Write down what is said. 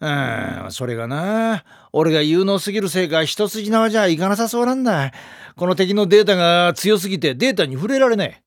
それがな、俺が有能すぎるせいか一筋縄じゃいかなさそうなんだ。この敵のデータが強すぎてデータに触れられない。